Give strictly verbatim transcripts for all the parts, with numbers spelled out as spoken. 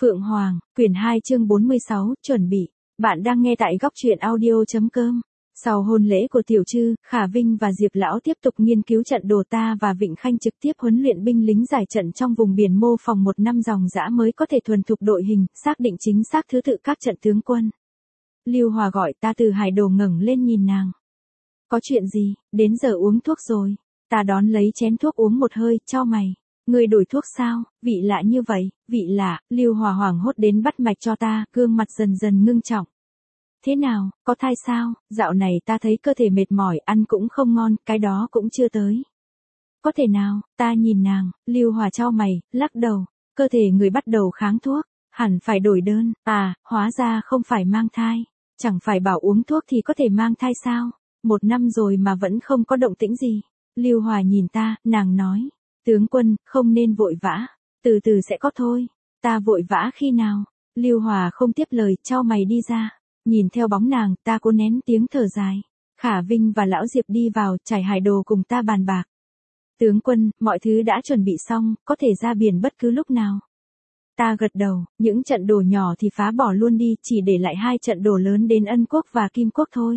Phượng Hoàng, quyển hai chương bốn mươi sáu, chuẩn bị. Bạn đang nghe tại góc truyện audio.com. Sau hôn lễ của Tiểu Trư, Khả Vinh và Diệp Lão tiếp tục nghiên cứu trận đồ ta và Vịnh Khanh trực tiếp huấn luyện binh lính giải trận trong vùng biển mô phỏng một năm dòng dã mới có thể thuần thục đội hình, xác định chính xác thứ tự các trận tướng quân. Lưu Hòa gọi ta từ hải đồ ngẩng lên nhìn nàng. Có chuyện gì, đến giờ uống thuốc rồi. Ta đón lấy chén thuốc uống một hơi, chau mày. Người đổi thuốc sao, vị lạ như vậy, vị lạ, Lưu Hòa hoảng hốt đến bắt mạch cho ta, gương mặt dần dần ngưng trọng. Thế nào, có thai sao, dạo này ta thấy cơ thể mệt mỏi, ăn cũng không ngon, cái đó cũng chưa tới. Có thể nào, ta nhìn nàng, Lưu Hòa chau mày, lắc đầu, cơ thể người bắt đầu kháng thuốc, hẳn phải đổi đơn, à, hóa ra không phải mang thai, chẳng phải bảo uống thuốc thì có thể mang thai sao, một năm rồi mà vẫn không có động tĩnh gì. Lưu Hòa nhìn ta, nàng nói. Tướng quân, không nên vội vã, từ từ sẽ có thôi. Ta vội vã khi nào? Lưu Hòa không tiếp lời, chau mày đi ra. Nhìn theo bóng nàng, ta cố nén tiếng thở dài. Khả Vinh và Lão Diệp đi vào, trải hải đồ cùng ta bàn bạc. Tướng quân, mọi thứ đã chuẩn bị xong, có thể ra biển bất cứ lúc nào. Ta gật đầu, những trận đồ nhỏ thì phá bỏ luôn đi, chỉ để lại hai trận đồ lớn đến Ân Quốc và Kim Quốc thôi.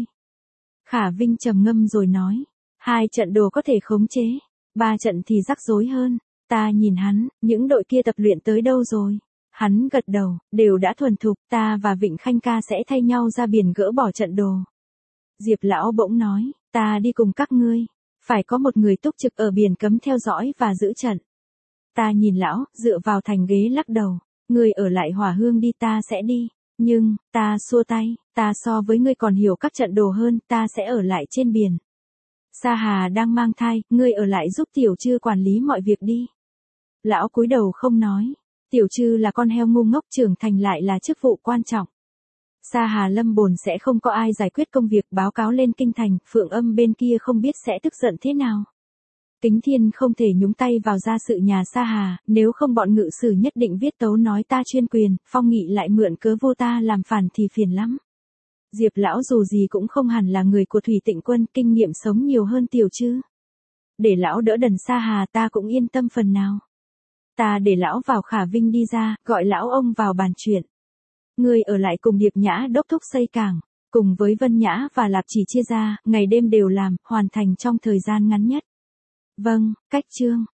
Khả Vinh trầm ngâm rồi nói, hai trận đồ có thể khống chế. Ba trận thì rắc rối hơn. Ta nhìn hắn, những đội kia tập luyện tới đâu rồi? Hắn gật đầu, đều đã thuần thục, ta và Vịnh Khanh ca sẽ thay nhau ra biển gỡ bỏ trận đồ. Diệp Lão bỗng nói, ta đi cùng các ngươi. Phải có một người túc trực ở biển cấm theo dõi và giữ trận. Ta nhìn Lão, dựa vào thành ghế lắc đầu. Ngươi ở lại Hỏa Hương đi, ta sẽ đi. Nhưng, ta xua tay, ta so với ngươi còn hiểu các trận đồ hơn, ta sẽ ở lại trên biển. Sa Hà đang mang thai, ngươi ở lại giúp Tiểu Trư quản lý mọi việc đi. Lão cúi đầu không nói. Tiểu Trư là con heo ngu ngốc, trưởng thành lại là chức vụ quan trọng. Sa Hà lâm bồn sẽ không có ai giải quyết công việc, báo cáo lên kinh thành, Phượng Âm bên kia không biết sẽ tức giận thế nào. Kính Thiên không thể nhúng tay vào gia sự nhà Sa Hà, nếu không bọn ngự sử nhất định viết tấu nói ta chuyên quyền, Phong Nghị lại mượn cớ vô ta làm phản thì phiền lắm. Diệp Lão dù gì cũng không hẳn là người của Thủy Tịnh quân, kinh nghiệm sống nhiều hơn Tiểu Trư. Để Lão đỡ đần Sa Hà ta cũng yên tâm phần nào. Ta để Lão vào Khả Vinh đi ra, gọi Lão ông vào bàn chuyện. Ngươi ở lại cùng Điệp Nhã đốc thúc xây cảng, cùng với Vân Nhã và Lạp Chỉ chia ra, ngày đêm đều làm, hoàn thành trong thời gian ngắn nhất. Vâng, cách chương.